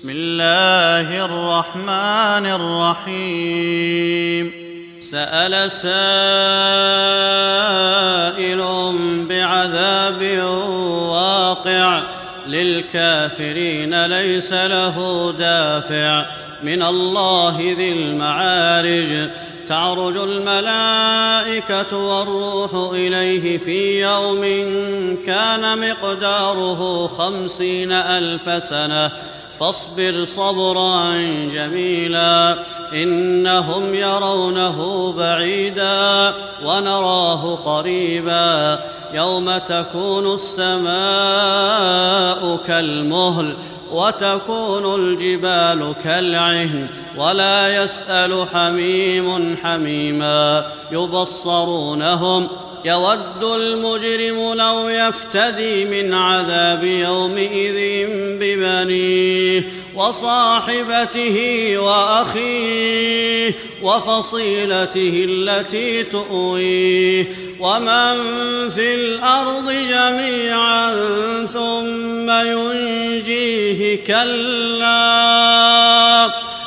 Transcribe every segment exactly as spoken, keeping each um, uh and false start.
بسم الله الرحمن الرحيم سأل سائل بعذاب واقع للكافرين ليس له دافع من الله ذي المعارج تعرج الملائكة والروح إليه في يوم كان مقداره خمسين ألف سنة فاصبر صبرا جميلا إنهم يرونه بعيدا ونراه قريبا يوم تكون السماء كالمهل وتكون الجبال كالعهن ولا يسأل حميم حميما يبصرونهم يود المجرم لو يفتدي من عذاب يومئذ ببنيه وصاحبته وأخيه وفصيلته التي تؤويه ومن في الأرض جميعا ثم ينجيه كلا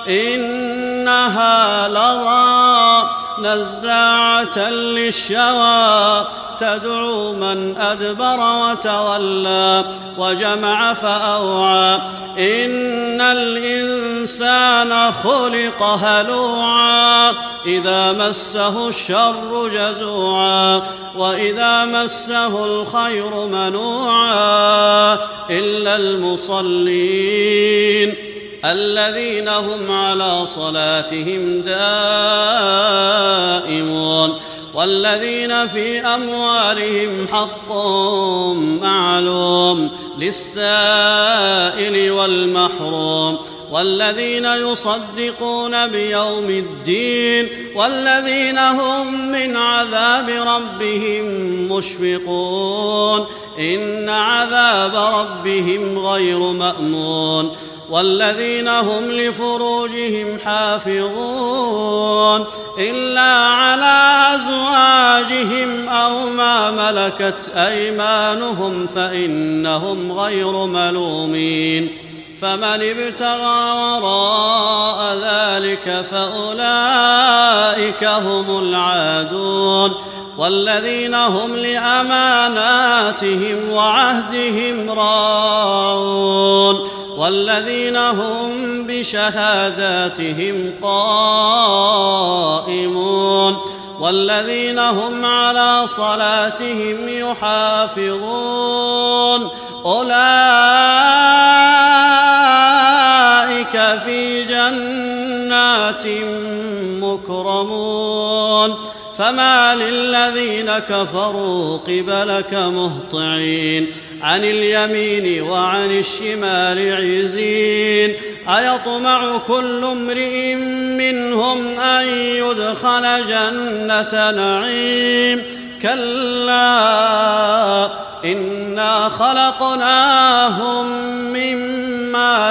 إنها لظى نزاعة للشوى تدعو من أدبر وتولى وجمع فأوعى إن الإنسان خلق هلوعا إذا مسه الشر جزوعا وإذا مسه الخير منوعا إلا المصلين الذين هم على صلاتهم دائمون والذين في أموالهم حق معلوم للسائل والمحروم والذين يصدقون بيوم الدين والذين هم من عذاب ربهم مشفقون إن عذاب ربهم غير مأمون والذين هم لفروجهم حافظون إلا على أزواجهم أو ما ملكت أيمانهم فإنهم غير ملومين فمن ابتغى وراء ذلك فأولئك هم العادون والذين هم لأماناتهم وعهدهم راعون والذين هم بشهاداتهم قائمون والذين هم على صلاتهم يحافظون أولئك في جنات مكرمون فما للذين كفروا قبلك مهطعين عن اليمين وعن الشمال عزين أيطمع كل امرئ منهم أن يدخل جنة نعيم كلا إنا خلقناهم مما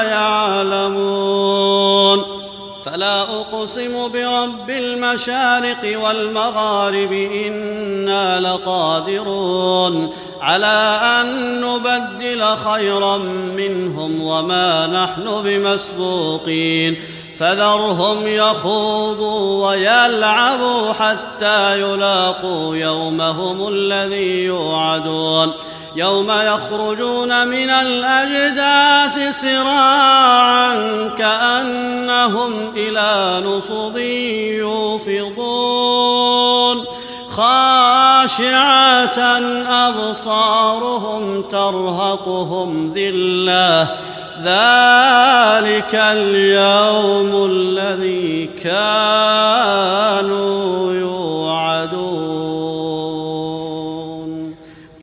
يعلمون فلا أقسم برب المشارق والمغارب إنا لقادرون على أن نبدل خيرا منهم وما نحن بمسبوقين فذرهم يخوضوا ويلعبوا حتى يلاقوا يومهم الذي يوعدون يوم يخرجون من الأجداث سراعا كأنهم إلى نصب يوفضون خاشعة أبصارهم ترهقهم ذلة ذلك اليوم الذي كانوا